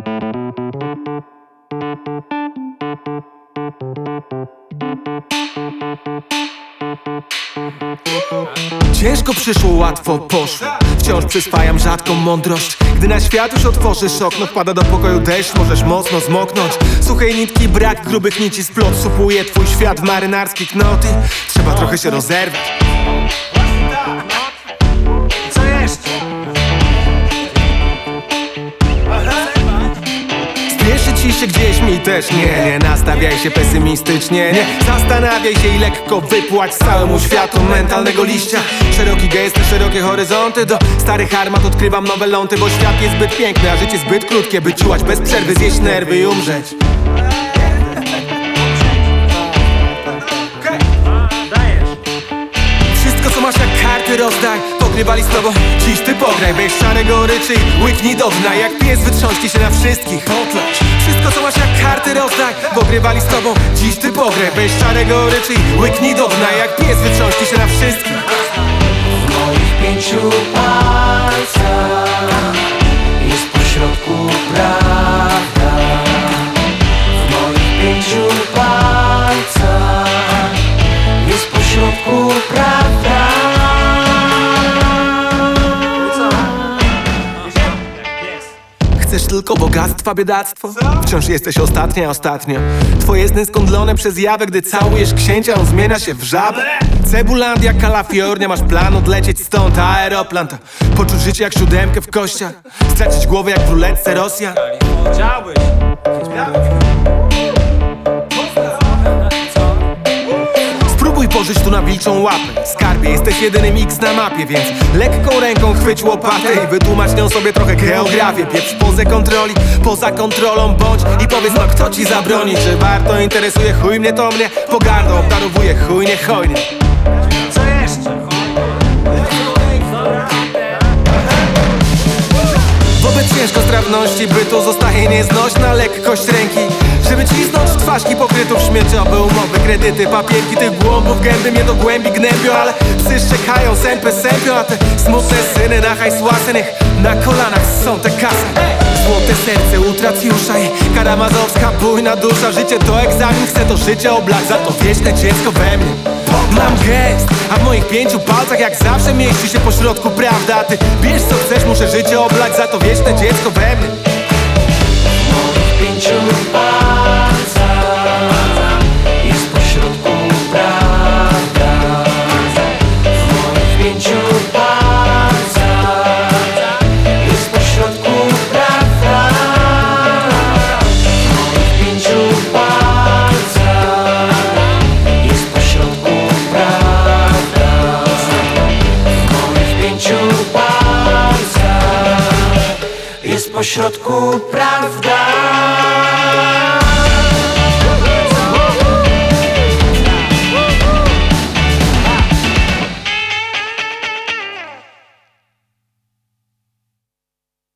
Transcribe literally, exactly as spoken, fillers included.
Ciężko przyszło, łatwo poszło. Wciąż przyswajam rzadką mądrość. Gdy na świat już otworzysz okno, wpada do pokoju deszcz, możesz mocno zmoknąć. Suchej nitki brak, grubych nici splot supuje twój świat w marynarski knoty. Trzeba trochę się rozerwać. Co jeszcze? Spieszy ci się gdzieś, mi też nie, nie nastawiaj się pesymistycznie, nie zastanawiaj się i lekko wypłać całemu światu mentalnego liścia. Szeroki gest, szerokie horyzonty, do starych armat odkrywam nowe ląty. Bo świat jest zbyt piękny, a życie zbyt krótkie, by ciułać bez przerwy, zjeść nerwy i umrzeć. Wszystko co masz jak karty rozdaj, pogrywali z tobą, dziś ty pograj. Weź szare goryczy i łyknij do dna. Jak pies wytrząśnij się na wszystkich, potlać. Wszystko co masz jak karty rozdaj, pogrywali z tobą, dziś ty pograj. Weź szare goryczy i łyknij do dna. Jak pies wytrząśnij się na wszystkich. W moich pięciu palcach jest pośrodku prawda. W moich pięciu palcach jest pośrodku prawda. Chcesz tylko bogactwa, biedactwo? Wciąż jesteś ostatnia, ostatnio. Twoje sny skądlone przez jawę, gdy całujesz księcia, on zmienia się w żabę. Cebulandia, Kalafiornia, masz plan odlecieć stąd, a aeroplan to poczuć życie jak siódemkę w kościach. Stracić głowę jak w ruletce Rosja. Chciałbyś. Spróbuj pożyć tu na wilczą łapę. Skarbie, jesteś jedynym X na mapie, więc lekką ręką chwyć łopatę i wytłumacz nią sobie trochę geografię. Pieprz poza kontroli, poza kontrolą bądź i powiedz, no kto ci zabroni. Czy warto, interesuje chuj mnie to mnie, pogardą obdarowuje chuj niehojnie. Co jeszcze? Wobec ciężkostrawności bytu zostaje nieznośna lekkość ręki. Żeby cisnąć twarzki pokrytów śmieciowe, umowy, kredyty, papierki tych głąbów, gęby mnie do głębi gnębią. Ale psy szczekają, sępy sępią, a te smutne syny na hajsłasynych na kolanach są te kasy. Złote serce utracjusza i kara mazowska, bujna dusza. Życie to egzamin, chcę to życie oblać, za to wieczne dziecko we mnie. Mam gest, a w moich pięciu palcach jak zawsze mieści się pośrodku prawda. A ty wiesz co chcesz, muszę życie oblać, za to wieczne dziecko we mnie. W moich pięciu palcach jest pośrodku prawda. W moich pięciu palcach jest pośrodku prawda. W moich pięciu palcach jest pośrodku prawda. W moich pięciu palcach jest pośrodku prawda.